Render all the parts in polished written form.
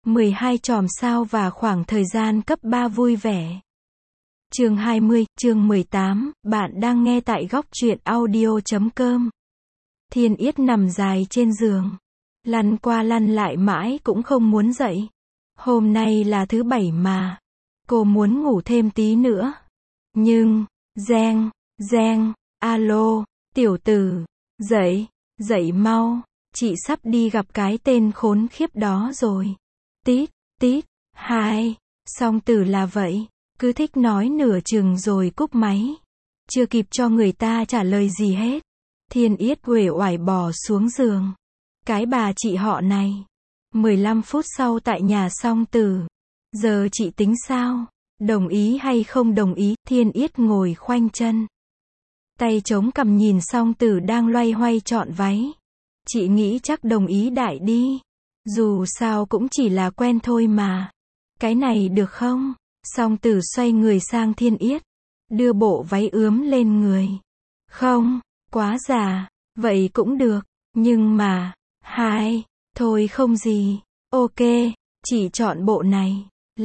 12 chòm sao và khoảng thời gian cấp 3 vui vẻ. Chương 20, chương 18, bạn đang nghe tại góc truyện audio.com. Thiên Yết nằm dài trên giường, lăn qua lăn lại mãi cũng không muốn dậy. Hôm nay là thứ bảy mà, cô muốn ngủ thêm tí nữa. Nhưng, reng, alo, tiểu tử, dậy, dậy mau, chị sắp đi gặp cái tên khốn khiếp đó rồi. Tít, tít, hai, song tử là vậy, cứ thích nói nửa chừng rồi cúp máy. Chưa kịp cho người ta trả lời gì hết, Thiên Yết uể oải bò xuống giường. Cái bà chị họ này. 15 phút sau tại nhà song tử. Giờ chị tính sao? Đồng ý hay không đồng ý? Thiên Yết ngồi khoanh chân, tay chống cằm nhìn song tử đang loay hoay chọn váy. Chị nghĩ chắc đồng ý đại đi. Dù sao cũng chỉ là quen thôi mà. Cái này được không? Song tử xoay người sang Thiên Yết, đưa bộ váy ướm lên người. Không, quá già. Vậy cũng được. Nhưng mà, hai, thôi không gì. Ok, chị chọn bộ này.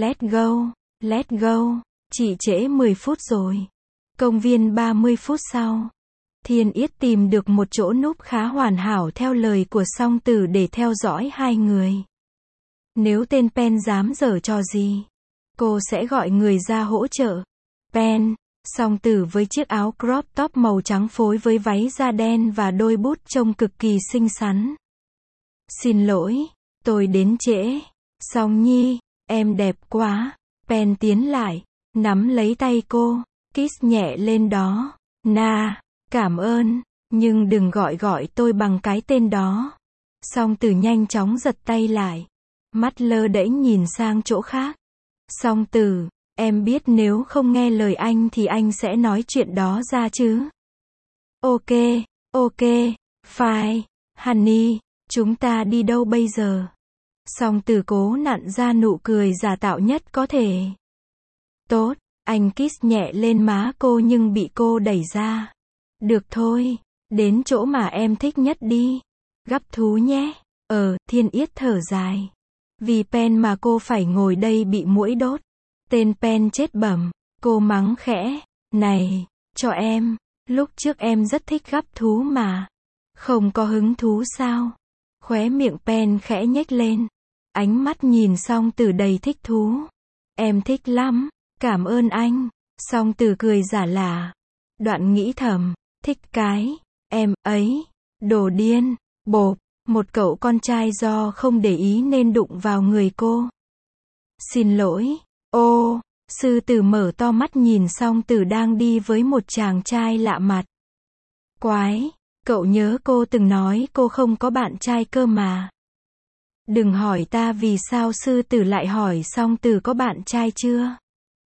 Let's go. Chị trễ 10 phút rồi. Công viên 30 phút sau. Thiên Yết tìm được một chỗ núp khá hoàn hảo theo lời của song tử để theo dõi hai người. Nếu tên Pen dám giở trò gì, cô sẽ gọi người ra hỗ trợ. Pen, song tử với chiếc áo crop top màu trắng phối với váy da đen và đôi bút trông cực kỳ xinh xắn. Xin lỗi, tôi đến trễ. Song nhi, em đẹp quá. Pen tiến lại, nắm lấy tay cô, kiss nhẹ lên đó. Cảm ơn, nhưng đừng gọi tôi bằng cái tên đó. Song tử nhanh chóng giật tay lại, mắt lơ đễnh nhìn sang chỗ khác. Song tử, em biết nếu không nghe lời anh thì anh sẽ nói chuyện đó ra chứ. Ok, fine, honey, chúng ta đi đâu bây giờ? Song tử cố nặn ra nụ cười giả tạo nhất có thể. Tốt, anh kiss nhẹ lên má cô nhưng bị cô đẩy ra. Được thôi, đến chỗ mà em thích nhất đi. Gắp thú nhé. Thiên Yết thở dài. Vì Pen mà cô phải ngồi đây bị muỗi đốt. Tên Pen chết bẩm, cô mắng khẽ. Này, cho em, lúc trước em rất thích gắp thú mà. Không có hứng thú sao? Khóe miệng Pen khẽ nhếch lên. Ánh mắt nhìn song tử đầy thích thú. Em thích lắm, cảm ơn anh. Song tử cười giả lả. Đoạn nghĩ thầm, thích cái em ấy, đồ điên. Bộp, một cậu con trai do không để ý nên đụng vào người cô. Xin lỗi. Ô, sư tử mở to mắt nhìn song tử đang đi với một chàng trai lạ mặt. Quái, cậu nhớ cô từng nói cô không có bạn trai cơ mà. Đừng hỏi ta vì sao sư tử lại hỏi song tử có bạn trai chưa.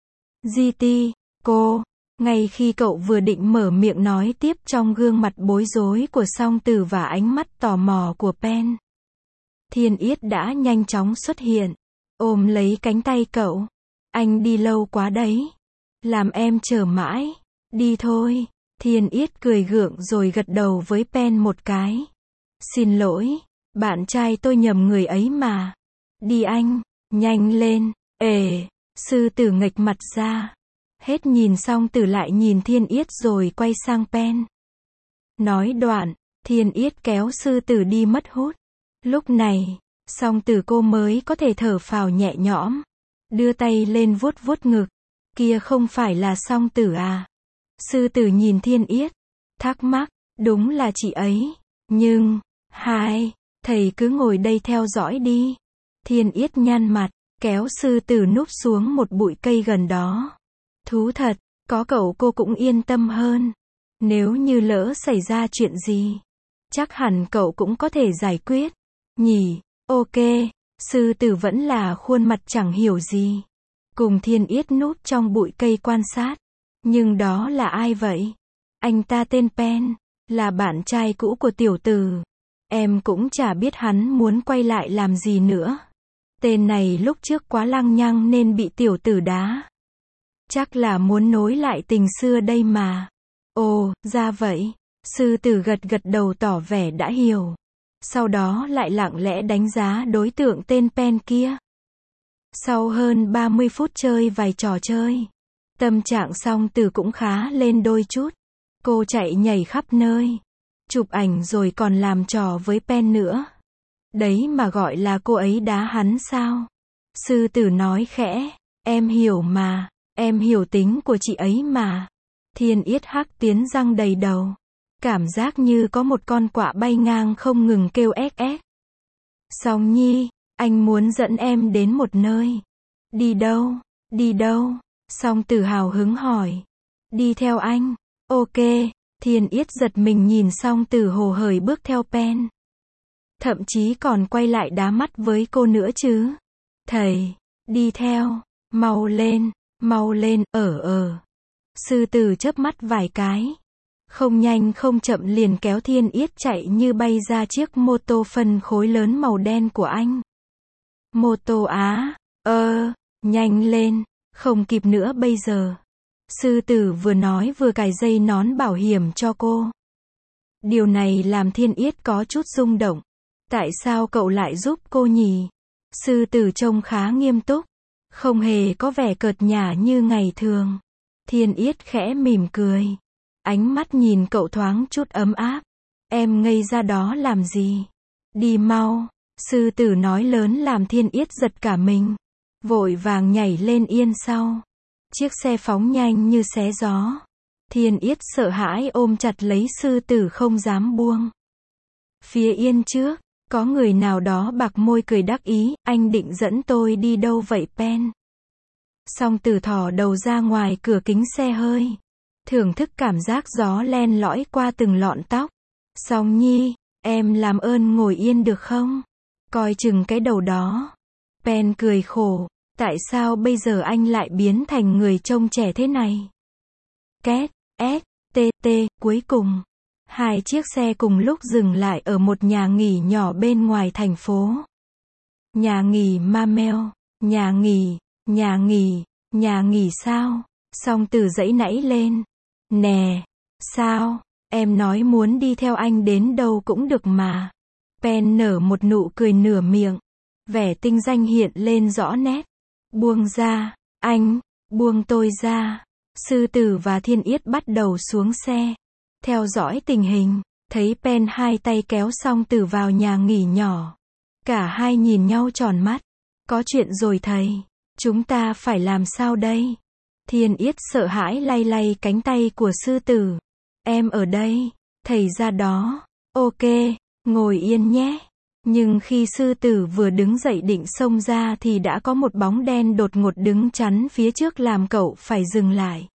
GT, cô. Ngay khi cậu vừa định mở miệng nói tiếp trong gương mặt bối rối của song tử và ánh mắt tò mò của Pen, Thiên Yết đã nhanh chóng xuất hiện, ôm lấy cánh tay cậu. Anh đi lâu quá đấy. Làm em chờ mãi. Đi thôi. Thiên Yết cười gượng rồi gật đầu với Pen một cái. Xin lỗi, bạn trai tôi nhầm người ấy mà. Đi anh, nhanh lên. Sư tử nghệch mặt ra. Hết nhìn song tử lại nhìn Thiên Yết rồi quay sang Pen. Nói đoạn, Thiên Yết kéo sư tử đi mất hút. Lúc này, song tử cô mới có thể thở phào nhẹ nhõm. Đưa tay lên vuốt vuốt ngực. Kia không phải là song tử à? Sư tử nhìn Thiên Yết, thắc mắc, đúng là chị ấy. Nhưng, hai, thầy cứ ngồi đây theo dõi đi. Thiên Yết nhăn mặt, kéo sư tử núp xuống một bụi cây gần đó. Thú thật, có cậu cô cũng yên tâm hơn. Nếu như lỡ xảy ra chuyện gì, chắc hẳn cậu cũng có thể giải quyết. Nhỉ, ok, sư tử vẫn là khuôn mặt chẳng hiểu gì. Cùng Thiên Yết núp trong bụi cây quan sát. Nhưng đó là ai vậy? Anh ta tên Pen, là bạn trai cũ của tiểu tử. Em cũng chả biết hắn muốn quay lại làm gì nữa. Tên này lúc trước quá lăng nhăng nên bị tiểu tử đá. Chắc là muốn nối lại tình xưa đây mà. Ồ, ra vậy. Sư tử gật gật đầu tỏ vẻ đã hiểu. Sau đó lại lặng lẽ đánh giá đối tượng tên Pen kia. Sau hơn 30 phút chơi vài trò chơi, tâm trạng Song Tử cũng khá lên đôi chút. Cô chạy nhảy khắp nơi, chụp ảnh rồi còn làm trò với Pen nữa. Đấy mà gọi là cô ấy đá hắn sao? Sư tử nói khẽ, em hiểu mà, em hiểu tính của chị ấy mà. Thiên Yết hắc tiến răng đầy đầu. Cảm giác như có một con quạ bay ngang không ngừng kêu ếch ếch. Song Nhi, anh muốn dẫn em đến một nơi. Đi đâu? Đi đâu? Song Tử hào hứng hỏi. Đi theo anh. Ok. Thiên Yết giật mình nhìn Song Tử hồ hởi bước theo Pen. Thậm chí còn quay lại đá mắt với cô nữa chứ. Thầy, đi theo, mau lên, Sư tử chớp mắt vài cái. Không nhanh không chậm liền kéo Thiên Yết chạy như bay ra chiếc mô tô phân khối lớn màu đen của anh. Mô tô á, nhanh lên, không kịp nữa bây giờ. Sư tử vừa nói vừa cài dây nón bảo hiểm cho cô. Điều này làm Thiên Yết có chút rung động. Tại sao cậu lại giúp cô nhỉ? Sư tử trông khá nghiêm túc, không hề có vẻ cợt nhả như ngày thường. Thiên Yết khẽ mỉm cười. Ánh mắt nhìn cậu thoáng chút ấm áp. Em ngây ra đó làm gì? Đi mau. Sư tử nói lớn làm Thiên Yết giật cả mình. Vội vàng nhảy lên yên sau. Chiếc xe phóng nhanh như xé gió. Thiên Yết sợ hãi ôm chặt lấy sư tử không dám buông. Phía yên trước, có người nào đó bạc môi cười đắc ý, anh định dẫn tôi đi đâu vậy Pen? Song Tử thò đầu ra ngoài cửa kính xe hơi. Thưởng thức cảm giác gió len lỏi qua từng lọn tóc. Song Nhi, em làm ơn ngồi yên được không? Coi chừng cái đầu đó. Pen cười khổ. Tại sao bây giờ anh lại biến thành người trông trẻ thế này? Két, S, T, T, cuối cùng. Hai chiếc xe cùng lúc dừng lại ở một nhà nghỉ nhỏ bên ngoài thành phố. Nhà nghỉ Mamel. Nhà nghỉ sao? Song Tử giãy nảy lên. Nè, sao? Em nói muốn đi theo anh đến đâu cũng được mà. Pen nở một nụ cười nửa miệng. Vẻ tinh danh hiện lên rõ nét. Buông ra, anh, buông tôi ra. Sư tử và Thiên Yết bắt đầu xuống xe. Theo dõi tình hình, thấy Pen hai tay kéo Song Tử vào nhà nghỉ nhỏ. Cả hai nhìn nhau tròn mắt. Có chuyện rồi thầy. Chúng ta phải làm sao đây? Thiên Yết sợ hãi lay lay cánh tay của sư tử. Em ở đây, thầy ra đó. Ok, ngồi yên nhé. Nhưng khi sư tử vừa đứng dậy định xông ra thì đã có một bóng đen đột ngột đứng chắn phía trước làm cậu phải dừng lại.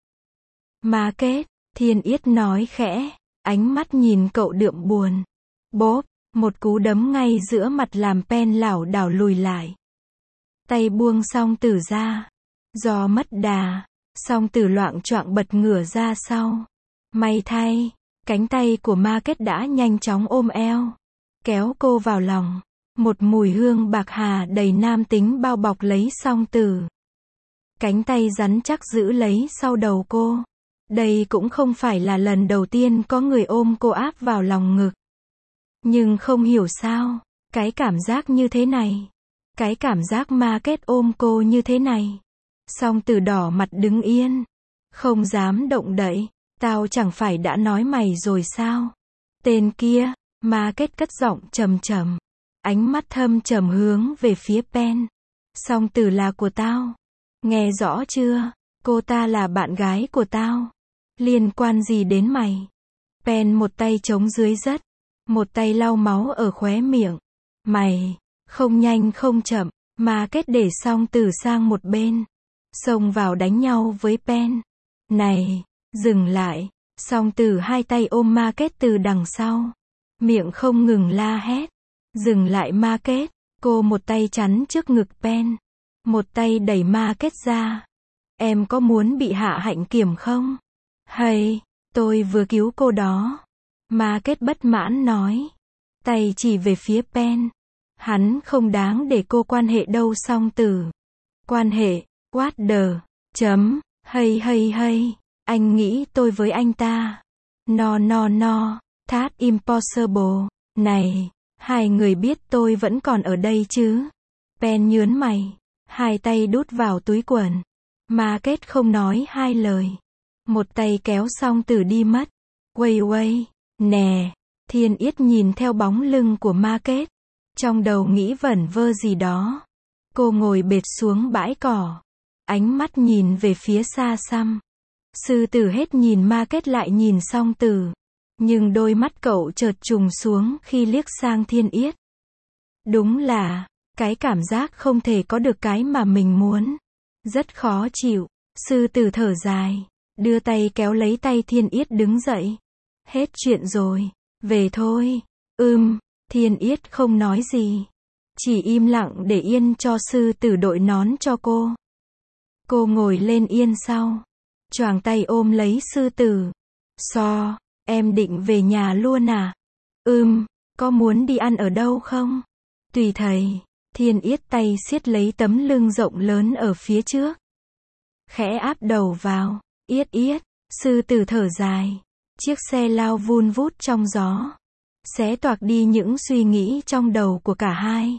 Ma Kết, Thiên Yết nói khẽ, ánh mắt nhìn cậu đượm buồn. Bốp, một cú đấm ngay giữa mặt làm Pen lảo đảo lùi lại. Tay buông Song Tử ra. Do mất đà, Song Tử loạng choạng bật ngửa ra sau. May thay, cánh tay của Ma Kết đã nhanh chóng ôm eo, kéo cô vào lòng. Một mùi hương bạc hà đầy nam tính bao bọc lấy Song Tử. Cánh tay rắn chắc giữ lấy sau đầu cô. Đây cũng không phải là lần đầu tiên có người ôm cô áp vào lòng ngực. Nhưng không hiểu sao, cái cảm giác như thế này, cái cảm giác Ma Kết ôm cô như thế này. Song Tử đỏ mặt đứng yên, không dám động đậy. Tao chẳng phải đã nói mày rồi sao? Tên kia, Ma Kết cất giọng trầm trầm, ánh mắt thâm trầm hướng về phía Pen. Song Tử là của tao. Nghe rõ chưa? Cô ta là bạn gái của tao. Liên quan gì đến mày? Pen một tay chống dưới đất, một tay lau máu ở khóe miệng. Mày, không nhanh không chậm, Ma Kết để Song Tử sang một bên, xông vào đánh nhau với Pen. Này, dừng lại. Song Tử hai tay ôm Ma Kết từ đằng sau, miệng không ngừng la hét. Dừng lại Ma Kết. Cô một tay chắn trước ngực Pen, một tay đẩy Ma Kết ra. Em có muốn bị hạ hạnh kiểm không? Hay, tôi vừa cứu cô đó. Ma Kết bất mãn nói. Tay chỉ về phía Pen. Hắn không đáng để cô quan hệ đâu Song Tử. Quan hệ, what the, hay. Anh nghĩ tôi với anh ta. No, that's impossible. Này, hai người biết tôi vẫn còn ở đây chứ? Pen nhớn mày. Hai tay đút vào túi quần. Market không nói hai lời. Một tay kéo Song Tử đi mất. Wei, nè. Thiên Yết nhìn theo bóng lưng của Market. Trong đầu nghĩ vẩn vơ gì đó. Cô ngồi bệt xuống bãi cỏ. Ánh mắt nhìn về phía xa xăm. Sư tử hết nhìn Market lại nhìn Song Tử. Nhưng đôi mắt cậu chợt trùng xuống khi liếc sang Thiên Yết. Đúng là, cái cảm giác không thể có được cái mà mình muốn. Rất khó chịu. Sư tử thở dài. Đưa tay kéo lấy tay Thiên Yết đứng dậy. Hết chuyện rồi. Về thôi. Thiên Yết không nói gì. Chỉ im lặng để yên cho sư tử đội nón cho cô. Cô ngồi lên yên sau. Choàng tay ôm lấy sư tử. Em định về nhà luôn à? Có muốn đi ăn ở đâu không? Tùy thầy. Thiên Yết tay siết lấy tấm lưng rộng lớn ở phía trước. Khẽ áp đầu vào. Yết. Sư tử thở dài. Chiếc xe lao vun vút trong gió. Xé toạc đi những suy nghĩ trong đầu của cả hai.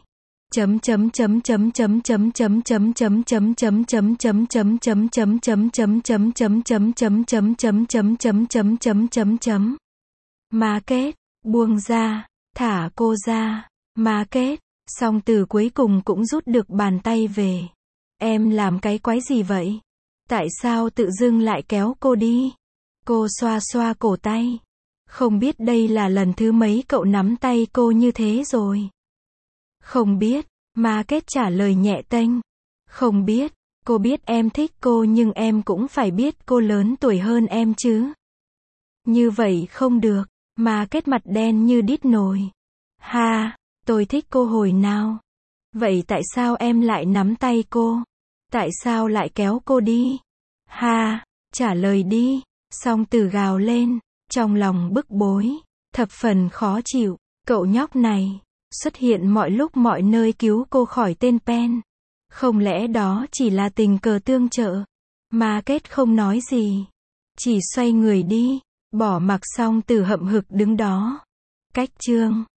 Market, buông ra, thả cô ra. Market, Song Tử cuối cùng cũng rút được bàn tay về. Em làm cái quái gì vậy? Tại sao tự dưng lại kéo cô đi? Cô xoa xoa cổ tay. Không biết đây là lần thứ mấy cậu nắm tay cô như thế rồi. Không biết, Market trả lời nhẹ tênh. Không biết, cô biết em thích cô nhưng em cũng phải biết cô lớn tuổi hơn em chứ. Như vậy không được, Market mặt đen như đít nồi. Tôi thích cô hồi nào? Vậy tại sao em lại nắm tay cô? Tại sao lại kéo cô đi? Trả lời đi. Song Tử gào lên, trong lòng bức bối, thập phần khó chịu. Cậu nhóc này, xuất hiện mọi lúc mọi nơi cứu cô khỏi tên Pen. Không lẽ đó chỉ là tình cờ tương trợ? Market không nói gì. Chỉ xoay người đi, bỏ mặc Song Tử hậm hực đứng đó. Cách chương